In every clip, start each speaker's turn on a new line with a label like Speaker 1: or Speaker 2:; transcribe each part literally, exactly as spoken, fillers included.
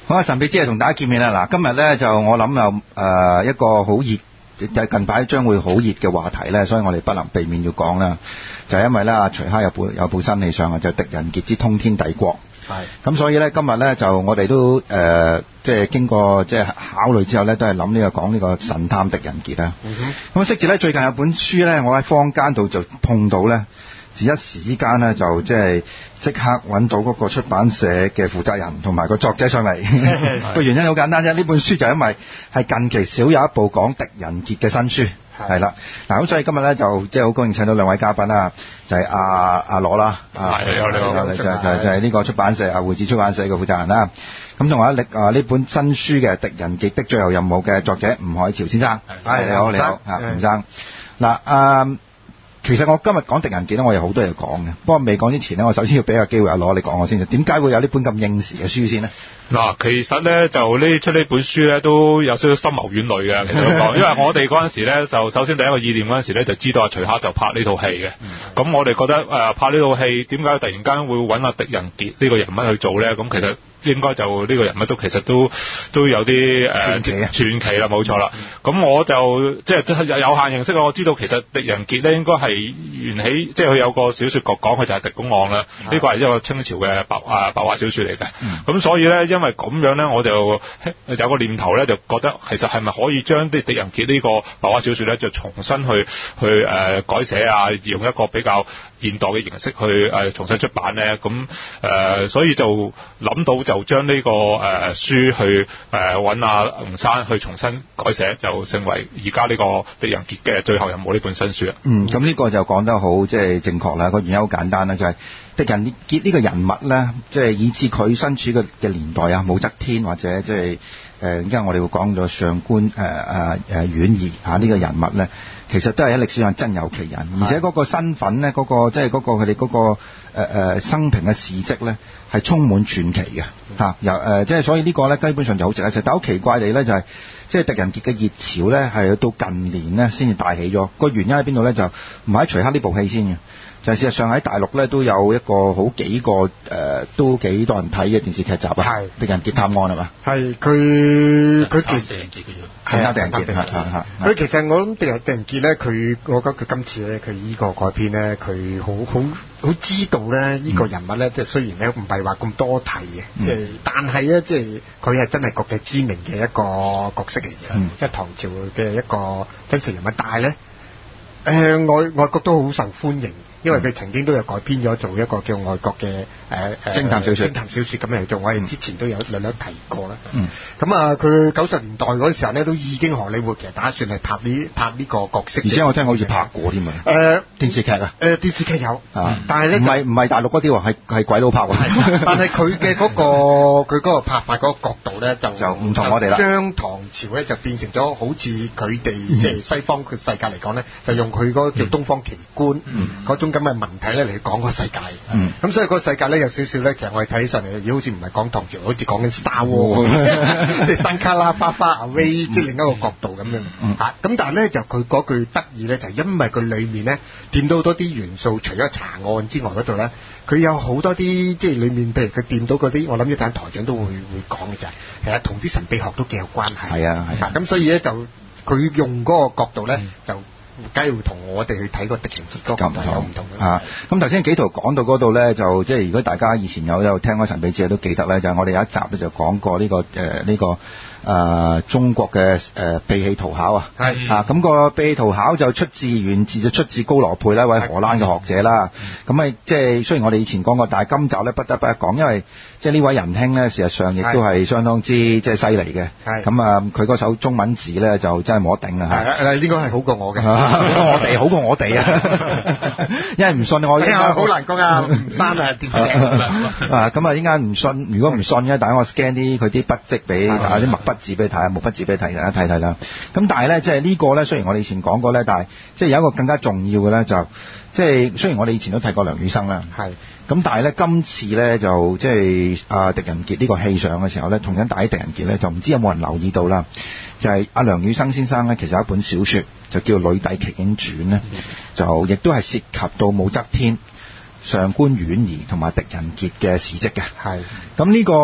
Speaker 1: 好啊，神秘之夜同大家見面啦！嗱，今日咧就我諗有誒一個好熱，就係近排將會好熱嘅話題咧，所以我哋不能避免要講啦。就係因為咧，阿徐克有部有部新戲上啊，就係《狄仁傑之通天帝國》。係。咁所以咧，今日咧就我哋都誒、呃，即係經過即係考慮之後咧，都係諗呢個講呢個神探狄仁傑啦。嗯哼。咁識住咧，最近有本書咧，我喺坊間度就碰到咧。一時之間咧，就即係即刻揾到嗰個出版社嘅負責人同埋個作者上嚟。個原因好簡單啫，呢本書就因為係近期少有一部講狄仁傑嘅新書，係啦。嗱咁所以今日咧就即係好高興請到兩位嘉賓啦，就係阿阿羅啦，係你好你好，就就就係呢個出版社啊匯智出版社嘅負責人啦。咁仲有一力啊呢本新書嘅《狄仁傑的最後任務》嘅作者吳海潮先生，係你好你好啊吳生。嗱啊。其實我今日講狄仁傑咧，我有好多嘢講嘅。不過未講之前呢，我首先要俾個機會阿羅你講我先。點解會有呢本咁應時嘅書先呢？
Speaker 2: 嗱，其實咧就呢出呢本書咧都有少少深謀遠慮嘅，其實都講，因為我哋嗰陣時咧就首先第一個意念嗰陣時咧就知道阿徐克就拍呢套戲嘅。咁、嗯、我哋覺得誒、呃、拍呢套戲點解突然間會揾阿狄仁傑呢個人物去做咧？咁其實應該就呢個人物都其實都都有啲誒傳奇啊，傳奇啦，冇錯啦。咁、嗯、我就即係有有限認識啊。我知道其實狄仁傑咧應該係源起，即係佢有個小説講講佢就係狄公案啦。呢個係一個清朝嘅白啊白話小説嚟嘅。咁、嗯、所以咧，因為咁樣咧，我就有個念頭咧，就覺得其實係咪可以將啲狄仁傑呢個白話小説咧，就重新去去誒、呃、改寫啊，用一個比較現代嘅形式去誒、呃、重新出版咧？咁誒、呃，所以就諗到就將呢、這個誒、呃、書去誒揾阿吳生去重新改寫，就成為而家呢個狄仁傑嘅最後任務呢本新書啊。
Speaker 1: 嗯，咁呢個就講得好即係正確啦。個原因好簡單啦，就係、是。狄仁傑呢個人物咧，即係以至佢身處嘅嘅年代啊，武則天或者即係誒，而家我哋會講咗上官誒誒誒婉兒嚇呢個人物咧，其實都係喺歷史上真有其人，而且嗰個身份咧，嗰、嗰個即係嗰個佢哋嗰個誒、呃、生平嘅事蹟咧，係充滿傳奇嘅嚇。由誒即係所以呢個咧，基本上就好值得一寫。但好奇怪地咧，就係即係狄仁傑嘅熱潮咧，係到近年咧先至大起咗。個原因喺邊度咧？就唔係喺徐克呢部戲先嘅。就事實上喺大陸咧都有一個好幾個誒、呃、都幾多人睇嘅電視劇集啊，係狄仁傑探案係嘛？係佢佢其實係啊狄仁傑係係佢其實我諗狄仁狄仁傑咧，佢我覺得佢今次咧佢依個改編咧，佢好好好知道咧依個人物咧，即、嗯、係雖然咧唔係話咁多提嘅，即、嗯、係但係咧即係佢係真係國際知名嘅一個角色嚟嘅，即、嗯、係唐朝嘅一個真實人物，但係咧誒外外國都好受歡迎。因為佢曾經都有改編咗做一個叫外國嘅誒誒偵探小説，偵探小説咁嚟做，我哋之前都有略略提過啦。嗯。咁啊，佢九十年代嗰陣時候咧，都已經荷里活其實打算係拍呢拍呢個角色。而且我聽好似拍過添啊。誒、呃、電視劇啊。誒、呃、電視劇有。啊。但係咧唔係唔係大陸嗰啲喎，係係鬼佬拍喎。但係佢嘅嗰個佢嗰個拍法嗰個角度咧，就就唔同我哋啦。將唐朝咧就變成咗好似佢哋即係西方嘅世界嚟講咧，就用佢嗰個叫東方奇觀嗰種。咁嘅文體咧嚟講個世界，咁、嗯、所以個世界咧有少少咧，其實我哋睇起上嚟，好似唔係講唐朝，好似講緊 Star Wars， 即係山卡拉花花阿威，即係另一個角度咁樣嚇。咁、嗯啊、但係咧就佢嗰句得意咧，就係、因為佢裡面咧掂到好多啲元素，除咗查案之外嗰度咧，佢有好多啲即係裡面，譬如佢掂到嗰啲，我諗一陣台長都會會講嘅就係，其實同啲神秘學都幾有關係。係啊，係啊。咁所以咧就佢用嗰個角度咧、嗯、就。梗係會同我哋去睇個狄仁傑嗰個唔同唔同啊！咁頭先紀陶講到嗰度咧，就即係如果大家以前有有聽開神秘之夜都記得咧，就係、是、我哋有一集咧就講過呢、這個誒呢、呃這個誒、呃、中國嘅誒、呃、秘器圖考啊，係啊咁、那個秘器圖考就出自源自就出自高羅佩啦，一位荷蘭嘅學者啦。咁咪即係雖然我哋以前講過，但係今集咧不得不一講，因為即係呢位仁兄咧，事實上亦都係相當之即係犀利嘅。係咁啊，佢嗰手中文字咧就真係冇得頂啊！係誒，應該係好過我嘅。我哋好過我哋啊！因為唔信我，好難講啊！吳生啊，點啊咁啊，應該唔信。如果唔信咧，等我 scan 啲佢啲筆跡俾啊啲墨筆字俾你睇啊，木筆字俾你睇大家睇睇啦。咁但係咧，即係呢個咧，雖然我哋以前講過咧，但係即係有一個更加重要嘅咧，就即係雖然我哋以前都睇過梁羽生啦，係咁，但係咧今次咧就即係啊狄仁傑呢個戲上嘅時候咧，同樣打起狄仁傑咧，就唔知有冇人留意到啦。就係、是、阿梁羽生先生咧，其實有一本小說就叫《呂弟奇英傳》咧，就亦都係涉及到武則天、上官婉兒同埋狄仁傑嘅事蹟嘅。係咁呢個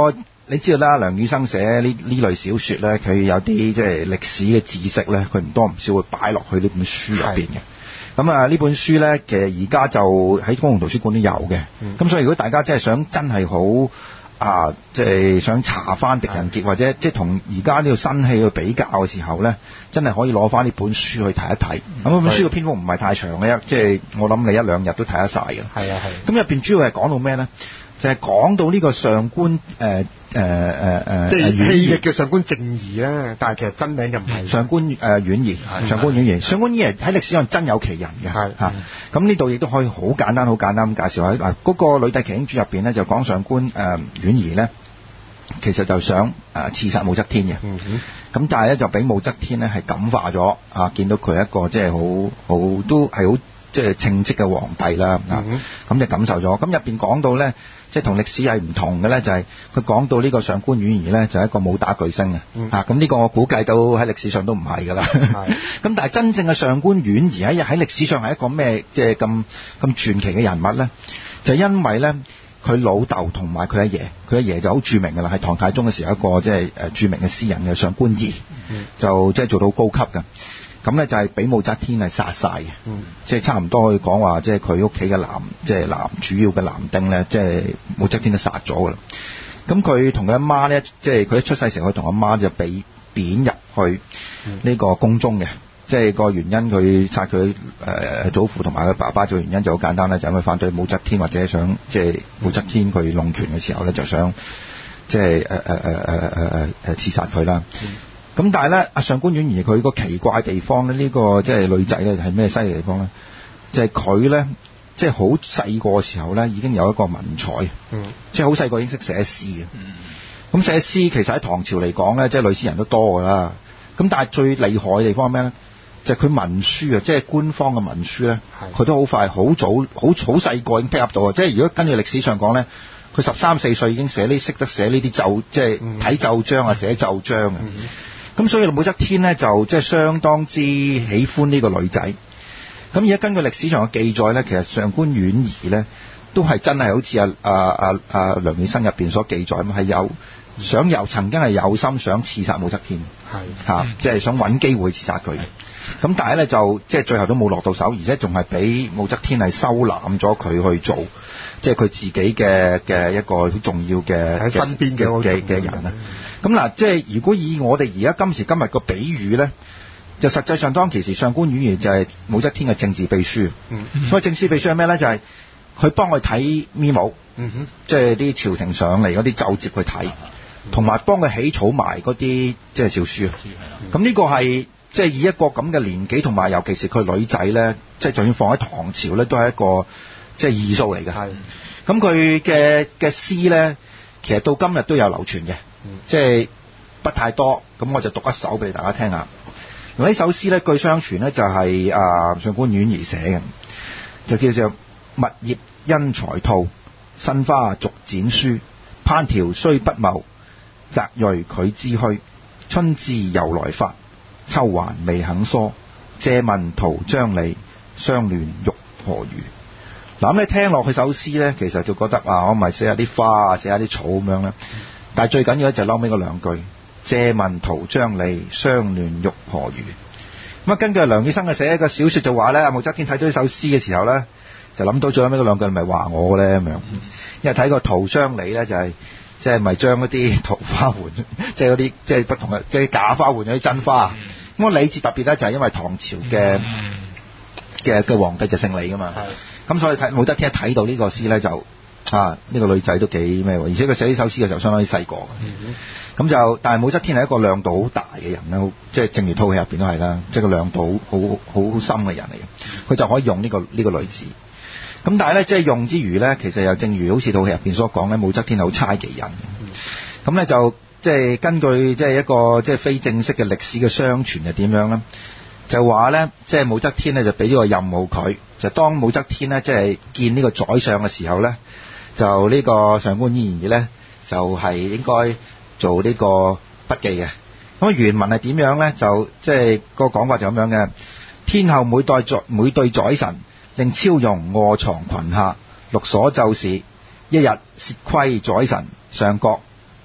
Speaker 1: 你知道啦，梁羽生寫呢呢類小說咧，佢有啲即係歷史嘅知識咧，佢唔多唔少會擺落去呢本書入邊嘅。咁啊，呢本書咧，其實而家就喺公共圖書館都有嘅。咁、嗯、所以如果大家真係想真係好啊，即、就、係、是、想查翻狄仁傑，或者即係同而家呢個新戲去比較嘅時候咧，真係可以攞翻呢本書去睇一睇。咁、嗯、本書嘅篇幅唔係太長嘅，即係我諗你一兩日都睇得晒嘅。
Speaker 3: 係啊係。
Speaker 1: 咁入邊主要係講到咩咧？就係、是、講到呢個上官誒誒誒誒，
Speaker 3: 即係戲嘅叫上官靜儀啦，但係其實真名就唔係
Speaker 1: 上官誒婉兒，上官婉兒。上官婉兒喺歷史上真有其人嘅嚇。咁呢度亦都可以好簡單、好簡單咁介紹下。嗱，嗰個《女帝奇英傳》入邊咧就講上官誒、呃、婉兒咧，其實就想誒、呃、刺殺武則天嘅。咁、嗯、但係咧就俾武則天咧係感化咗啊，見到佢一個即係好好都係好即係稱職嘅皇帝啦。咁、嗯、就感受咗。咁入邊講到咧。即係同歷史係唔同嘅咧，就係佢講到呢個上官婉兒咧，就係一個武打巨星嘅、嗯、啊！咁呢個我估計都喺歷史上都唔係㗎啦。咁但係真正嘅上官婉兒喺喺歷史上係一個咩即係咁咁傳奇嘅人物咧？就係、因為咧，佢老豆同埋佢阿爺，佢阿爺就好著名㗎啦，係唐太宗嘅時候一個即係誒著名嘅詩人嘅上官儀，嗯、就即係做到高級㗎。咁咧就係俾武則天係殺晒嘅，嗯、即係差唔多可以講話，即係佢屋企嘅男，即係男主要嘅男丁咧，即係武則天都殺咗噶啦。咁佢同佢阿媽咧，即係佢一出世時，佢同阿媽就被貶入去呢個宮中嘅。嗯、即係個原因，佢殺佢誒祖父同埋佢爸爸，做原因就好簡單啦，就係因為反對武則天或者想即係武則天佢弄權嘅時候咧，就想即係誒誒誒誒誒誒誒刺殺佢啦。嗯咁但係咧，阿上官婉兒佢個奇怪的地方咧，呢、這個即係女仔咧係咩犀利地方咧？就係佢咧，即係好細個嘅時候咧，已經有一個文采，嗯、即係好細個已經識寫詩嘅。咁、嗯、寫詩其實喺唐朝嚟講咧，即係女詩人都多㗎啦。咁但係最厲害嘅地方係咩咧？就係、是、佢文書啊，即係官方嘅文書咧，佢都好快，好早，好好細個已經 pick up 到啊！即係如果跟住歷史上講咧，佢十三四歲已經寫呢，識得寫呢啲奏，即係睇奏章啊，寫奏章啊。嗯嗯咁所以武則天咧就即係相當之喜歡呢個女仔。咁而家根據歷史上嘅記載咧，其實上官婉兒咧都係真係好似阿阿阿阿梁羽生入邊所記載咁，係有想有曾經係有心想刺殺武則天，係嚇，即係想揾機會刺殺佢。咁但係咧就即係最後都冇落到手，而且仲係俾武則天係收攬咗佢去做，即係佢自己嘅嘅一個好重要嘅喺身邊嘅嘅嘅人啦。咁嗱，即係如果以我哋而家今時今日個比喻咧，就實際上當其時上官婉兒就係武則天嘅政治秘書。嗯，所以政治秘書係咩咧？就係佢幫佢睇 memo，嗯哼，即係啲朝廷上嚟嗰啲奏摺去睇，同埋幫佢起草埋嗰啲即係詔書。咁呢個係即係以一個咁嘅年紀，同埋尤其是佢女仔咧，即係就算放喺唐朝咧，都係一個即係異數嚟嘅。係，咁佢嘅嘅詩咧，其實到今日都有流傳嘅。即係不太多，咁我就讀一首俾大家聽下。呢首詩咧，據相傳咧就係啊上官婉兒寫嘅，就叫做蜜葉因財吐，新花逐剪疏。攀條雖不茂，澤蕊拒之虛。春至又來發，秋還未肯疏。借問圖章里，相亂欲何如？嗱，咁你聽落去首詩咧，其實就覺得啊，我咪寫下啲花啊，寫下啲草咁樣咧。但係最緊要咧就撈尾嗰兩句，借問圖章里，相亂欲何如？咁啊，根據梁羽生嘅寫一個小說就話咧，武則天睇到呢首詩嘅時候咧，就諗到最撈尾嗰兩句，咪話我咧咁樣。因為睇個圖章里咧，就係即係咪將嗰啲桃花換，即係嗰啲即係不同嘅即係假花換咗啲真花。咁個李字特別咧，就係因為唐朝嘅嘅嘅皇帝就姓李噶嘛。咁所以睇武則天一睇到呢個詩咧就。啊！呢、這個女仔都幾咩喎？而且佢寫呢首詩嘅時候相當之細個，咁、嗯、就但係武則天係一個量度好大嘅人啦，即係正如套戲入邊都係啦，即係個量度好好好深嘅人嚟嘅，佢就可以用呢、這個呢、這個女子。咁但係咧，即係用之餘咧，其實又正如好似套戲入邊所講咧，武則天係好猜忌人。咁咧、嗯、就即係根據即係一個即係非正式嘅歷史嘅相傳係點樣咧？就話咧，即係武則天咧就俾咗個任務佢，就當武則天咧即係見呢個宰相嘅時候咧。就呢個上官婉兒咧，就係、是、應該做呢個筆記嘅。咁原文係點樣咧？就即係、那個講法就咁樣嘅。天后每對宰每對宰臣，令超容臥床裙下，錄所奏事。一日竊窺宰臣上閣，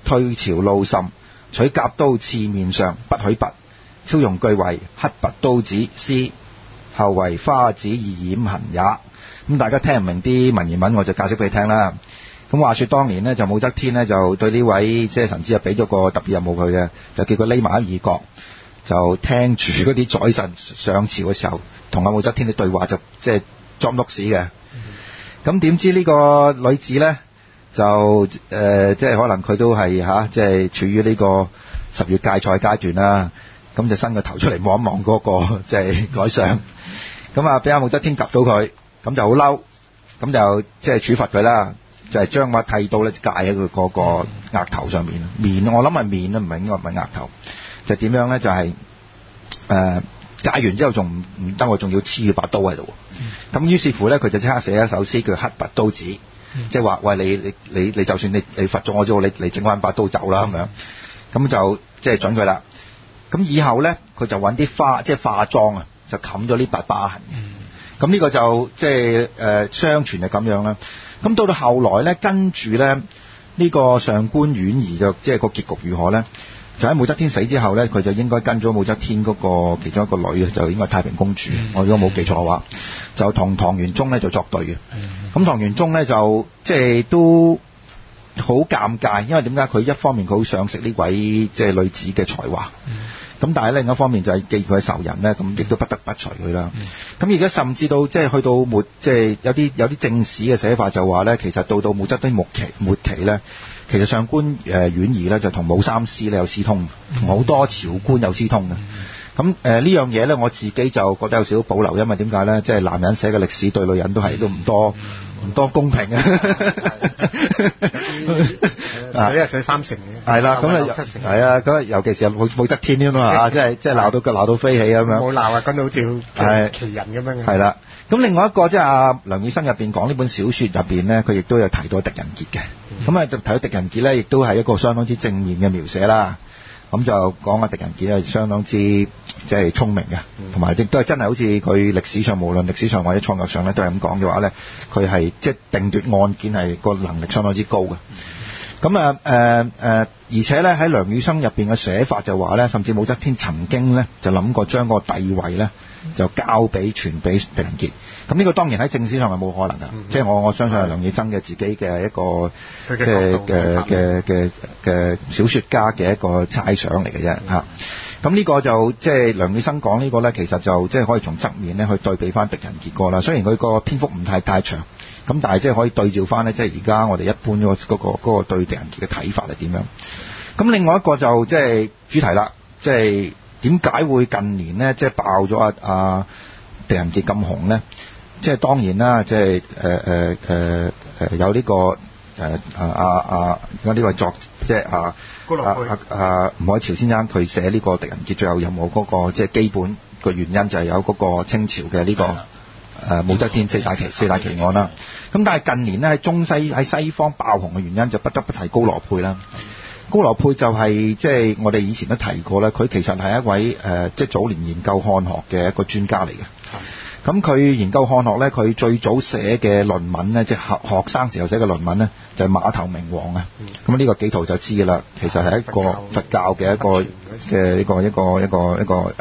Speaker 1: 退朝路甚，取甲刀刺面上，不許拔。超容具為刻拔刀子，詩後為花子以掩痕也。咁大家聽唔明啲文言文，我就解釋俾你聽啦。咁話說當年呢，就武則天呢，就對呢位即係臣子就俾咗個特別任務佢嘅，就叫佢匿埋喺二角，就聽住嗰啲宰臣上朝嘅時候同阿武則天嘅對話，就即係裝碌屎嘅。咁點知呢個女子呢，就誒、呃、即係可能佢都係嚇，即係處於呢個十月芥菜階段啦。咁就伸個頭出嚟望一望嗰個即係宰相，咁啊俾阿武則天及到佢，咁就好嬲，咁就即係處罰佢啦，就係將把剃刀咧戒喺佢嗰個額頭上面，面我諗係面啦，唔係應該唔係額頭，就點樣咧？就係誒戒完之後仲唔唔得，我仲要黐住把刀喺度，咁、嗯、於是乎咧佢就即刻寫一首詩叫刻拔刀子，即係話喂你你你你就算你你罰咗我之後，你你整翻把刀走啦咁樣，咁就即係準佢啦。咁以後咧，佢就揾啲花，即係化妝啊，就冚咗呢把疤痕。咁呢、嗯、個就即係誒相傳係咁樣啦。咁到到後來咧，跟住咧呢、呢個上官婉兒嘅即係個結局如何咧？就喺武則天死之後咧，佢就應該跟咗武則天嗰個其中一個女啊，就應該太平公主。嗯、我如果冇記錯嘅話，就同唐玄宗咧就作對嘅。咁、嗯、唐玄宗咧就即係都好尷尬，因為點解？佢一方面佢好賞識呢位即係女子嘅才華。嗯咁但係另一方面就係既佢係仇人咧，咁亦都不得不除佢啦。咁而家甚至到即係去到末，即係有啲有啲正史嘅寫法就話咧，其實到到武則天末期末期咧，其實上官誒婉兒咧就同武三思咧有私通，同好多朝官有私通嘅。咁誒、呃、呢樣嘢咧，我自己就覺得有少少保留，因為點解咧？即係男人寫嘅歷史對女人都係都唔多唔多公平嘅。
Speaker 3: 啊！一日寫三成嘅，
Speaker 1: 係啦，咁啊，係啊，咁尤其是武武則天啊嘛，即係即係鬧到鬧到飛起咁樣。冇鬧啊，跟到好似奇人咁樣嘅。係啦，咁另外一個即係阿梁羽生入邊講呢本小説入邊咧，佢亦都有提到狄仁傑嘅。咁啊、嗯，就提到狄仁傑咧，亦都係一個相當之正面嘅描寫啦。咁就講阿狄仁傑係相當之即係聰明嘅，同埋亦都係真係好似佢歷史上無論歷史上或者創作上咧都係咁講嘅話咧，佢係即係定奪案件係個能力相當之高嘅。咁啊誒誒，而且咧喺梁羽生入邊嘅寫法就話咧，甚至武則天曾經咧就諗過將個帝位咧就交俾傳俾狄仁傑。咁呢個當然喺正史上係冇可能㗎，即係、嗯、我我相信係梁羽生嘅自己嘅一個即係嘅嘅嘅嘅小説家嘅一個猜想嚟嘅啫嚇。咁呢、嗯、個就即係、就是、梁羽生講呢個咧，其實就即係可以從側面咧去對比翻狄仁傑個啦。雖然佢個篇幅唔太太長。咁但係即係可以對照翻咧，即係而家我哋一般嗰、嗰個嗰、嗰個對狄仁傑嘅睇法係點樣？咁另外一個就即係主題啦，即係點解會近年咧即係爆咗阿阿狄仁傑咁紅咧？即係當然啦，即係誒誒誒誒有呢個誒啊啊啊有呢位作即係啊啊啊吳海潮先生佢寫呢個狄仁傑最後任務嗰個即係基本個原因就係有嗰個清朝嘅呢個。誒、呃、武則天四大奇四大奇案啦，咁但係近年咧喺中西喺西方爆紅嘅原因就不得不提高羅佩啦。高羅佩就係即係我哋以前都提過咧，佢其實係一位誒、呃、即係早年研究漢學嘅一個專家嚟嘅。咁佢研究漢學咧，佢最早寫嘅論文咧，即係學學生時候寫嘅論文咧，就係、是、馬頭明王啊。咁呢個幾圖就知㗎啦，其實係一個佛教嘅一個嘅一個一個一個一個誒誒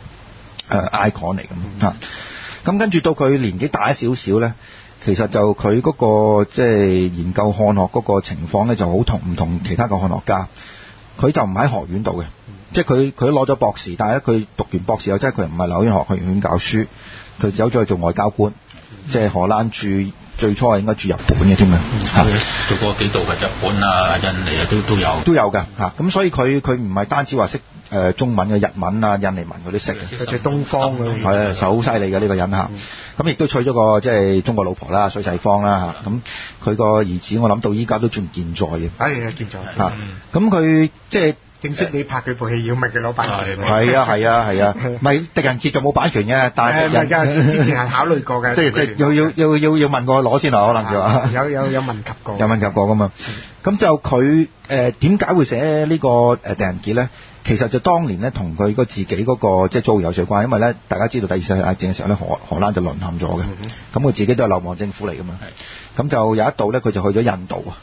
Speaker 1: icon 嚟咁啊。咁跟住到佢年紀大一少少咧，其實就佢嗰、嗰個即係、就是、研究漢學嗰個情況咧，就好同唔同其他嘅漢學家。佢就唔喺學院度嘅，嗯、即係佢佢攞咗博士，但係咧佢讀完博士後，即係佢唔係紐約學院教書，佢走咗去做外交官，嗯、即係荷蘭駐最初係應該駐日本嘅添啊，嚇、嗯、
Speaker 4: 做過幾度嘅日本啊、印尼啊都都有
Speaker 1: 都有㗎嚇，咁所以佢佢唔係單止話識。誒、呃、中文嘅日文啊、印尼文嗰啲識嘅，
Speaker 3: 佢哋東方嘅，
Speaker 1: 係啊，就好犀利嘅呢個人嚇。咁亦都娶咗個即係中國老婆啦，水世芳啦嚇。咁佢個兒子我諗到依家都仲健在嘅。
Speaker 3: 係啊，健在
Speaker 1: 嚇。咁佢即係
Speaker 3: 正式你拍佢部戲要咪佢攞版權？
Speaker 1: 係啊係啊係啊，咪狄仁傑就冇版權嘅，但係
Speaker 3: 人家之前係考慮過嘅，
Speaker 1: 即係即係要要要要要問過攞先啊，可能就話
Speaker 3: 有有有問及過，
Speaker 1: 有問及過噶嘛。咁就佢誒點解會寫呢個誒狄仁傑咧？其實就當年咧，同佢個自己嗰、那個即係遭遇有相關，因為咧大家知道第二次世界大戰嘅時候咧，荷荷蘭就淪陷咗嘅，咁佢、嗯、自己都係流亡政府嚟噶嘛，咁、嗯、就有一度咧，佢就去咗印度啊，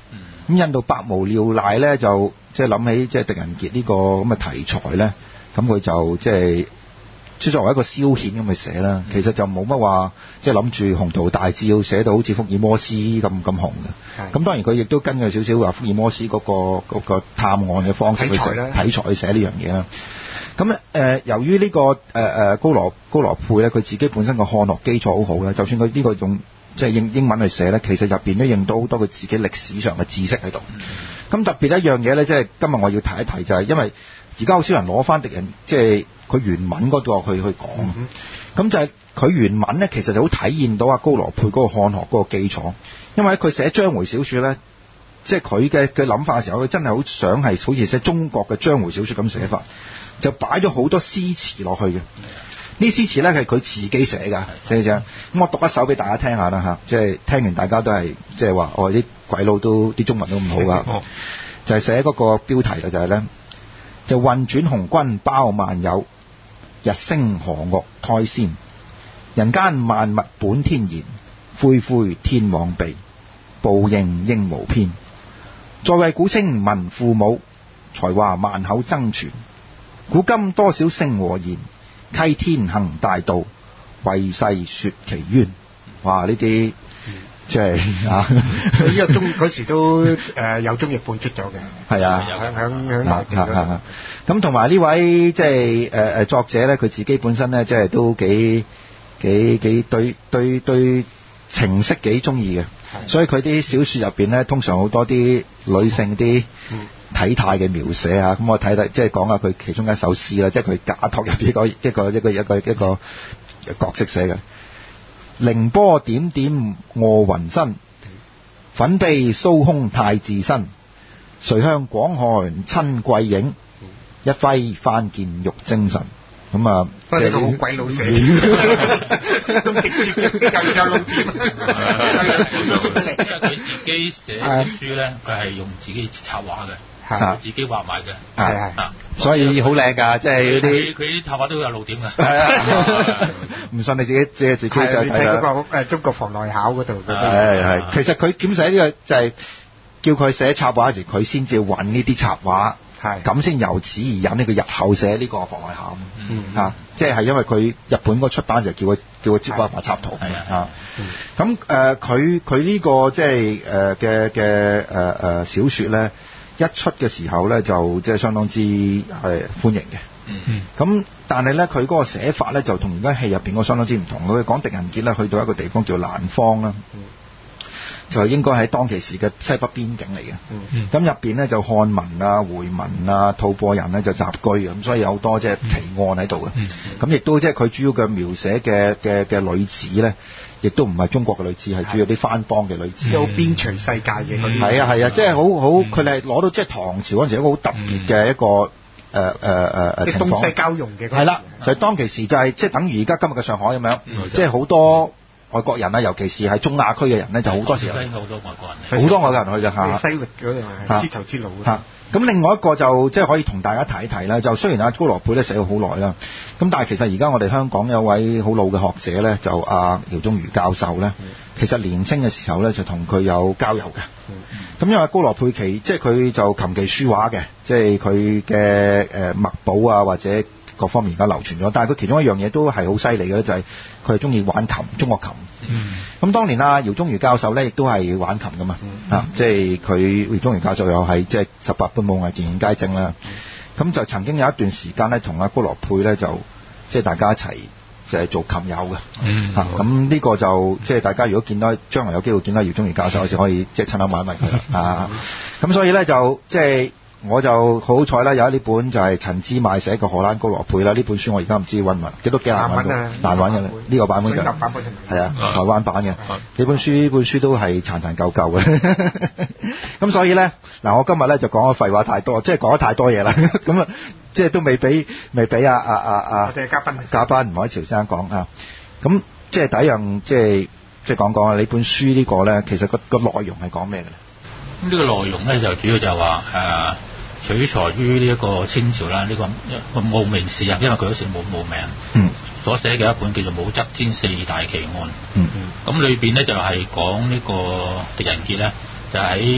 Speaker 1: 咁印度百無聊賴咧，就即係諗起即係狄仁傑呢個咁嘅題材咧，咁佢就即係即係作為一個消遣咁去寫啦。其實就冇乜話即係諗住宏圖大志要寫到好似福爾摩斯咁咁紅嘅。咁當然佢亦都根據少少話福爾摩斯嗰、嗰個嗰個探案嘅方式去寫題材去寫呢樣嘢啦。咁誒、呃，由於呢、呢個誒誒、呃、高羅高羅佩咧，佢自己本身個漢學基礎好好咧，就算佢呢個用即係英英文去寫咧，其實入邊都認到好多佢自己歷史上嘅知識喺度。咁特別一樣嘢咧，即係今日我要提一提就係，因為而家好少人攞翻狄仁，即係佢原文嗰度去去講。咁、嗯、就係佢原文咧，其實就好體現到阿高羅佩嗰個漢學嗰個基礎。因為佢寫章回小說咧，即係佢嘅嘅諗法嘅時候，佢真係好想係好似寫中國嘅章回小說咁寫法。就擺咗好多詩詞落去嘅，呢詩詞咧係佢自己寫㗎，即係咁。咁我讀一首俾大家聽下啦嚇，即係聽完大家都係即係話，我啲鬼佬都啲中文都唔好㗎，就係寫嗰個標題啦，就係咧，就運轉紅軍包萬有，日升河岳胎先，人間萬物本天然，恢恢天網備，報應應無偏。在位古稱文父母，才華萬口爭傳。古今多少聖和言，稽天行大道，為世說奇冤。哇！呢啲即係啊，
Speaker 3: 佢呢個中嗰時都誒有中譯本出咗嘅。係
Speaker 1: 啊，
Speaker 3: 響響響內地嗰度。
Speaker 1: 咁同埋呢位即係誒誒作者咧，佢自己本身咧，即係都幾幾幾對對對情色幾中意嘅，所以佢啲小説入邊咧，通常好多啲女性啲體態嘅描寫啊。咁我睇睇即係講下佢其中一首詩啦，即係佢假託入邊個一個一個一個一個角色寫嘅。凌波點點臥雲身，粉臂蘇胸太自身，垂向廣寒親貴影，一揮翻劍玉精神。咁啊，
Speaker 3: 不過你個好鬼佬寫，咁直接嘅又有老點，
Speaker 4: 因為佢自己寫嘅書咧，佢係用自己插畫嘅，係自己畫埋嘅，
Speaker 1: 係係啊，所以好靚㗎，即係嗰啲
Speaker 4: 佢啲插畫都有露點㗎，
Speaker 1: 係啊，唔信你自己借自己再睇
Speaker 3: 睇嗰個誒中國防內考嗰度，
Speaker 1: 係係，其實佢點寫呢個就係叫佢寫插畫時，佢先至揾呢啲插畫。係咁先由此而引呢個日後寫呢個防內考，嗯啊，即係因為佢日本嗰出版時叫佢叫佢接翻埋插圖，係啊，咁誒佢佢呢個即係誒嘅嘅誒誒小説咧一出嘅時候咧就即係相當之係歡迎嘅，嗯咁但係咧佢嗰個寫法咧就同而家戲入邊嗰個相當之唔同，佢講狄仁傑咧去到一個地方叫蘭芳啦。嗯就應該喺當其時嘅西北邊境嚟嘅，咁入邊咧就漢民啊、回民啊、吐蕃人咧就集居，咁所以有好多即係奇案喺度嘅。咁亦都即係佢主要嘅描寫嘅嘅嘅女子咧，亦都唔係中國嘅女子，係主要啲番邦嘅女子，
Speaker 3: 有邊陲世界嘅嗰啲。
Speaker 1: 係啊係啊，即係好好，佢哋係攞到即係唐朝嗰陣時一個好特別嘅一個誒誒誒誒情況。
Speaker 3: 東西交融嘅。係
Speaker 1: 啦，就係當其時就係即係等於而家今日嘅上海咁樣，即係好多外國人啊，尤其是係中亞區嘅人咧，就好多時候
Speaker 4: 好多外國人，
Speaker 1: 好多外國人去嘅嚇。
Speaker 3: 西域嗰度係絲綢之路
Speaker 1: 嚇。咁另外一個就即係可以同大家提一提啦。就雖然阿高羅佩咧寫咗好耐啦，咁但係其實而家我哋香港有位好老嘅學者咧，就阿饒宗頤教授咧，其實年青嘅時候咧就同佢有交遊嘅。咁因為高羅佩其即係佢就琴棋書畫嘅，即係佢嘅誒墨寶啊或者各方面而家流傳咗，但係佢其中一樣嘢都係好犀利嘅咧，就係佢係中意玩琴，中國琴。嗯。咁當年啊，饒宗頤教授咧，亦都係玩琴噶嘛，嗯、啊，即係佢饒宗頤教授又係即係十八般武藝健兒皆精啦。咁、嗯、就曾經有一段時間咧，同阿高羅佩咧就即係大家一齊就係做琴友嘅。嗯。嚇、啊，咁呢個就即係大家如果見到將來有機會見到饒宗頤教授，就可以即係親口問一問佢啊。咁所以咧就即係。我就好彩啦，有一呢本就係陳之邁寫嘅荷蘭高羅佩啦。呢本書我而家唔知揾唔揾，幾多幾難揾到，難揾嘅呢個版本嘅，係啊，台灣版嘅。呢本書呢本書都係殘殘舊舊嘅。咁所以咧，嗱我今日咧就講咗廢話太多，即係講咗太多嘢啦。咁啊，即係都未俾未俾啊啊啊啊！
Speaker 3: 我哋嘉賓
Speaker 1: 嘉賓吳海潮先生講啊。咁即係第一樣，即係即係講講啊。呢本書呢個咧，其實個個內容係講咩嘅咧？
Speaker 4: 咁呢個內容咧就主要就係話誒取材於呢一個清朝啦，呢、這個個無名氏啊，因為佢嗰時冇冇名，嗯，所寫嘅一本叫做《武則天四大奇案》，嗯嗯，咁裏邊咧就係講呢個狄仁傑咧，就喺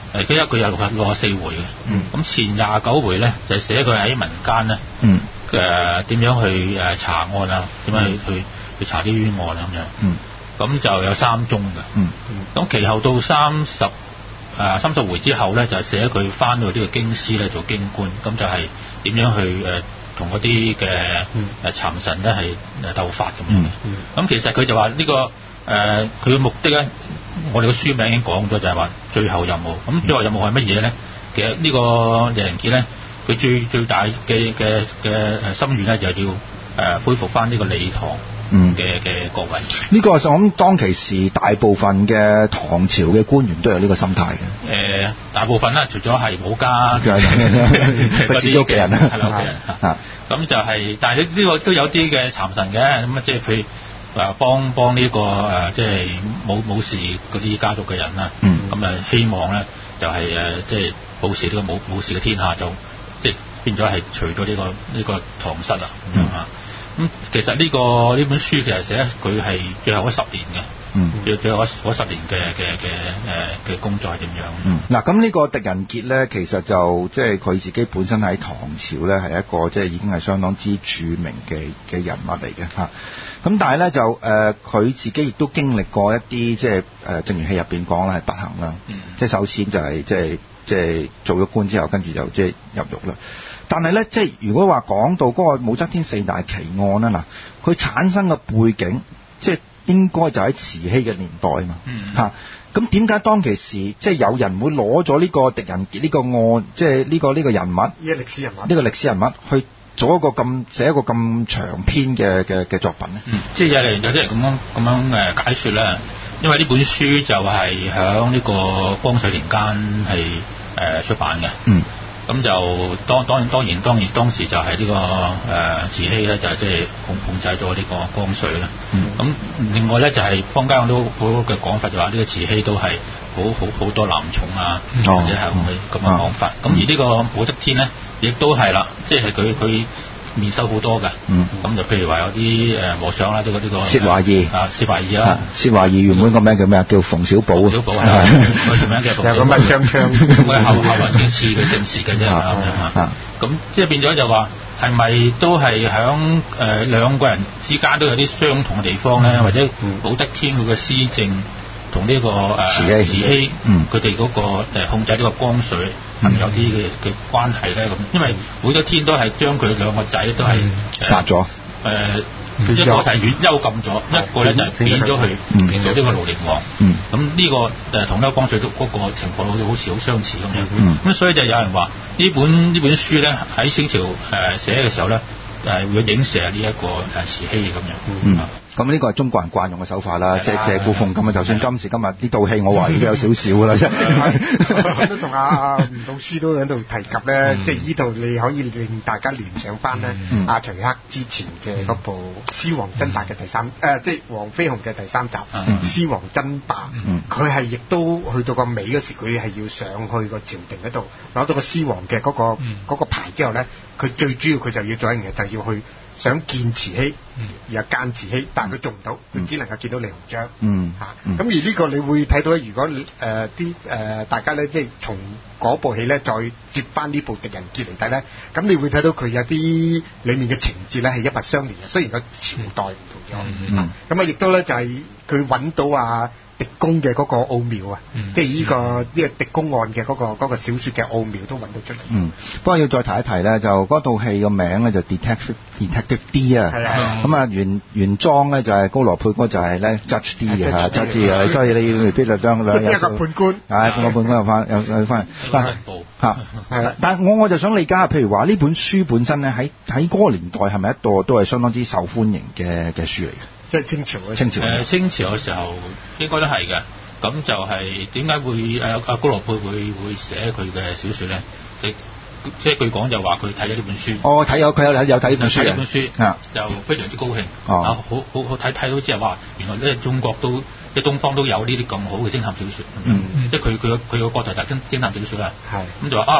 Speaker 4: 誒，佢因為佢有六十六十四回嘅，咁、嗯、前廿九回咧就寫佢喺民間咧，誒、嗯、點、呃、樣去誒查案啊，點樣去、嗯、去去查啲冤案啊咁樣，咁、嗯、就有三宗嘅，咁、嗯嗯、其後到三十誒三十回之後咧，就寫佢翻到呢個京師咧做京官，咁就係點樣去誒同嗰啲嘅誒讒臣咧係誒鬥法咁樣嘅，咁、嗯嗯、其實佢就話呢、這個誒佢嘅目的咧。我哋個書名已經講咗，就係話最後任務。咁最後任務係乜嘢咧？其實呢個李仁傑咧，佢最最大嘅嘅嘅心願咧，就係要誒恢復翻呢個李唐嘅嘅國位。
Speaker 1: 呢個我諗當其時大部分嘅唐朝嘅官員都有呢個心態嘅。
Speaker 4: 誒，大部分啦，除咗係武家
Speaker 1: 嗰啲屋企人啦，
Speaker 4: 係啦屋企人嚇。咁就係，但係呢個都有啲嘅讒臣嘅，咁啊即係佢。誒幫幫呢、這個誒即係武武士嗰啲家族嘅人啦，咁、嗯、誒希望咧就係誒即係保持呢個武武士嘅天下，就即係變咗係除咗呢個呢、這個唐室啊咁樣嚇。咁、嗯、其實呢、這個呢本書其實寫佢係最後嗰十年嘅，嗯，最最後嗰十年嘅嘅嘅誒嘅工作係點樣？
Speaker 1: 嗯，嗱咁呢個狄仁傑咧，其實就即係佢自己本身喺唐朝咧係一個即係已經係相當之著名嘅嘅人物嚟嘅嚇。咁但係咧就誒佢、呃、自己亦都經歷過一啲即係誒正如戲入邊講啦係不幸啦，嗯、即係首先就係即係即係做咗官之後，跟住就即係入獄啦。但係咧即係如果話講到嗰個武則天四大奇案啦，嗱佢產生嘅背景即係應該就喺慈禧嘅年代啊嘛嚇。咁點解當其時即係有人會攞咗呢個狄仁傑呢個案，即係呢個呢個人物呢、
Speaker 3: 這個歷史人物
Speaker 1: 呢個歷史人物去做一個咁寫一個咁長篇嘅嘅嘅作品咧？
Speaker 4: 嗯，即係有嚟有啲人咁樣咁樣誒解説咧，因為呢本書就係響呢個光緒年間係誒出版嘅。嗯。咁就當當然當然當然當時就係呢、這個誒、呃、慈禧咧就係即係控控制咗呢個光緒啦。咁、嗯、另外咧就係、是、坊間都好多嘅講法，就話呢個慈禧都係好好好多男寵啊，嗯、或者係咁嘅講法。咁、嗯、而呢個武則天咧，亦都係啦，即係佢佢面收好多嘅。咁、嗯、就譬如話有啲誒和尚啦，呢個呢個
Speaker 1: 薛華義
Speaker 4: 啊，薛華義啦，
Speaker 1: 薛華義原本個名叫咩啊？叫馮小寶。
Speaker 4: 小寶係佢全名叫馮小寶。有個乜槍槍？咁佢後後來先賜佢姓氏嘅啫咁樣嚇。咁即係變咗就話係咪都係響誒兩個人之間都有啲相同嘅地方咧？嗯、或者武則天佢嘅施政同呢、這個誒慈禧佢哋嗰個誒控制呢個光緒係咪有啲嘅嘅關係咧？咁因為武則天都係將佢兩個仔都係、嗯呃、殺咗。誒、呃、一個係軟幽禁咗，嗯、一個咧就係變咗去變咗呢個廬陵王。咁呢、嗯嗯這個誒同呢個光緒都嗰個情況好似好似好相似咁樣。咁、嗯嗯、所以就有人話呢本呢本書咧喺清朝誒寫嘅時候咧誒會影射呢一個誒慈禧咁樣。嗯
Speaker 1: 咁呢個係中國人慣用嘅手法啦，即係謝姑鳳咁啊！就算今時今日呢套戲，我懷疑都有少少噶啦，即係
Speaker 3: 都同阿阿吳老師都喺度提及咧，即係呢度你可以令大家聯想翻咧，阿徐克之前嘅嗰部《獅王爭霸》嘅第三誒，即係黃飛鴻嘅第三集《獅王爭霸》，佢係亦都去到個尾嗰時，佢係要上去個朝廷嗰度攞到個獅王嘅嗰個嗰個牌之後咧，佢最主要佢就要做一樣嘢，就要去。想見慈禧，然後奸慈禧，但係佢做唔到，佢、嗯、只能夠見到李鴻章。嗯，嚇、嗯，咁、啊、而呢個你會睇到，如果誒啲誒大家咧，即係從嗰部戲咧，再接翻呢部狄仁傑嚟睇咧，咁你會睇到佢有啲裡面嘅情節咧係一脈相連嘅，雖然個朝代唔同咗，嗯、啊，咁啊亦都咧就係佢揾到啊。狄公嘅嗰個奧妙啊，嗯、即係呢、這個呢、嗯、個狄公案嘅嗰、那個嗰、那個小説嘅奧妙都揾到出嚟。嗯，
Speaker 1: 不過要再提一提咧，就嗰套戲個名咧就 Detective Detective D 啊。係啊。咁啊原原裝咧就係高羅佩哥就係咧 Judge D 嘅嚇 Judge 啊，所以你未必就將兩
Speaker 3: 一個判官。
Speaker 1: 係半個判官又翻又又翻。嗱嚇係啦，但係我我就想理解下，譬如話呢本書本身咧喺喺嗰個年代係咪一個都係相當之受歡迎嘅嘅書嚟嘅？
Speaker 3: 即係清朝嘅
Speaker 1: 清朝
Speaker 4: 誒清朝嘅時候應該都係嘅，咁就係點解會誒阿高羅佩會會寫佢嘅小説咧？即即係據講就話佢睇咗呢本書。哦，睇有佢有有睇呢本書。睇呢本書啊，就非常之高興。哦，啊、好好好睇睇到之後話，原來咧中國都即係東方都有呢啲咁好嘅偵探小説。嗯，即係佢佢佢個角度就係偵偵探小説啊。係。咁就話啊。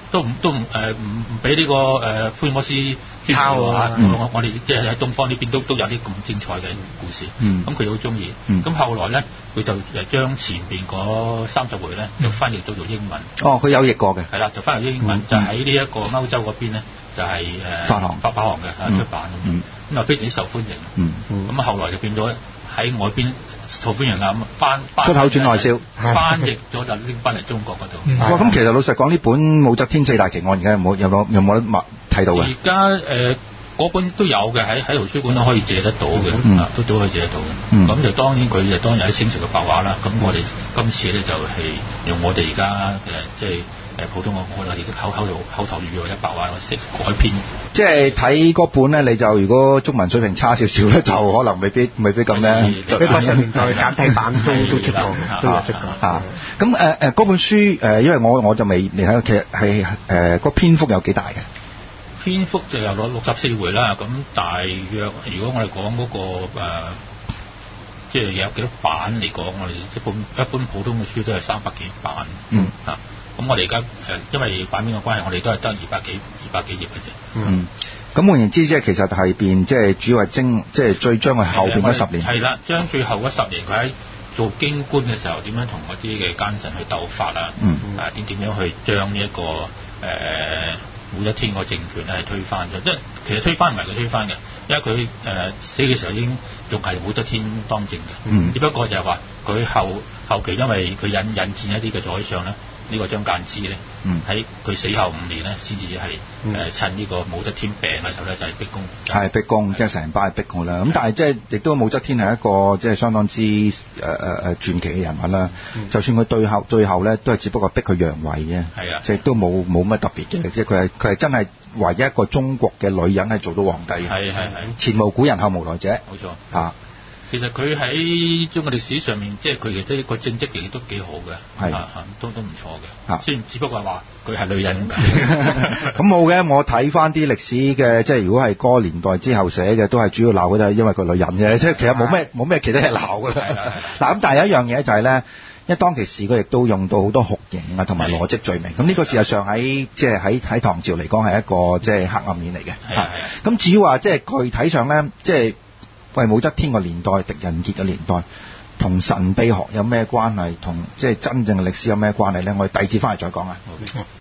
Speaker 4: 都唔都唔誒唔唔俾呢個誒福爾摩斯抄啊！我我哋即係喺東方呢邊都都有啲咁精彩嘅故事。咁佢好中意。咁、嗯、後來咧，佢就誒將前邊嗰三十回咧，就翻譯咗做英文。
Speaker 1: 哦，佢有譯過嘅。係
Speaker 4: 啦，就翻譯咗英文，嗯、就喺呢一個歐洲嗰邊咧，就係、是、誒
Speaker 1: 發行
Speaker 4: 發發行嘅出版。咁咁啊非常之受歡迎。咁、嗯嗯、後來就變咗喺外邊受歡迎啦。咁翻
Speaker 1: 出口轉內銷，
Speaker 4: 翻譯咗就拎翻嚟中國嗰度。
Speaker 1: 哇！咁、嗯、其實老實講，呢本《武則天四大奇案》而家有冇有冇有冇得買睇到嘅？
Speaker 4: 而家誒嗰本都有嘅，喺喺圖書館都可以借得到嘅、嗯啊，都都可以借得到嘅。咁、嗯、就當然佢就當然喺清朝嘅白話啦。咁我哋今次咧就係用我哋而家誒即係。誒普通我我哋嘅口口口口頭語或者白話我識改編，
Speaker 1: 即係睇嗰本咧，你就如果中文水平差少少咧，就可能未必未必咁咧。
Speaker 3: 八十年代簡體版都都出過，都有出過
Speaker 1: 嚇。咁誒誒嗰本書誒、呃，因為我我就未未睇過，其實係誒個篇幅有幾大嘅？
Speaker 4: 篇幅就有攞六十四回啦。咁大約如果我哋講嗰個、呃、即係有幾多版嚟講，我哋一本一般普通嘅書都係三百幾版。嗯嚇。咁我哋而家誒，因為版面嘅關係，我哋都係得二百幾二百幾頁嘅啫。嗯。
Speaker 1: 咁換言之，即係其實係變，即係主要係精，即係最將佢後邊嗰十年。
Speaker 4: 係啦，將最後嗰十年佢喺做京官嘅時候，點樣同嗰啲嘅奸臣去鬥法啊？嗯。啊，點點樣去將呢一個誒武則天個政權咧係推翻咗？即係其實推翻唔係佢推翻嘅，因為佢誒、呃、死嘅時候已經仲係武則天當政嘅。嗯。只不過就係話佢後後期因為佢引引薦一啲嘅宰相咧。呢、這個張柬之咧，喺、嗯、佢死後五年咧，先至係誒趁呢個武則天病嘅時候咧，就係逼宮。係逼宮，即係成班係逼宮啦。咁但係即係亦都武則天係一個即係相當之誒誒誒傳奇嘅人物啦、嗯。就算佢對後最後咧，都係只不過逼佢讓位嘅。係啊，即係都冇冇乜特別嘅，即係佢係佢係真係唯一一個中國嘅女人係做到皇帝嘅。係係係，前無古人後無來者。冇錯嚇。其實佢喺中國歷史上面，即係佢其實個政績亦都幾好嘅，係啊，都都唔錯嘅。雖然只不過係話佢係女人咁解。咁冇嘅，我睇翻啲歷史嘅，即係如果係嗰個年代之後寫嘅，都係主要鬧嘅都係因為佢女人嘅，即係其實冇咩冇咩其他嘢鬧嘅。嗱咁，但係有一樣嘢就係咧，因為當其時佢亦都用到好多酷刑啊，同埋羅織罪名。咁呢個事實上喺即係喺喺唐朝嚟講係一個即係黑暗面嚟嘅。係係。咁至於話即係具體上咧，即係。喂，武則天個年代，狄仁傑嘅年代，同神秘學有咩關係？同即係真正嘅歷史有咩關係咧？我哋第二節翻嚟再講啊。